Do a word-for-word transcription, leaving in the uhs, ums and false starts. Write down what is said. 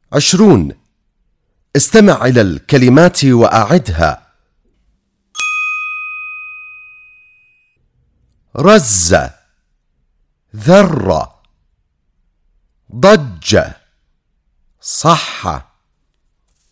عشرون. استمع إلى الكلمات وأعدها. رز، ذرة، ضج، صح.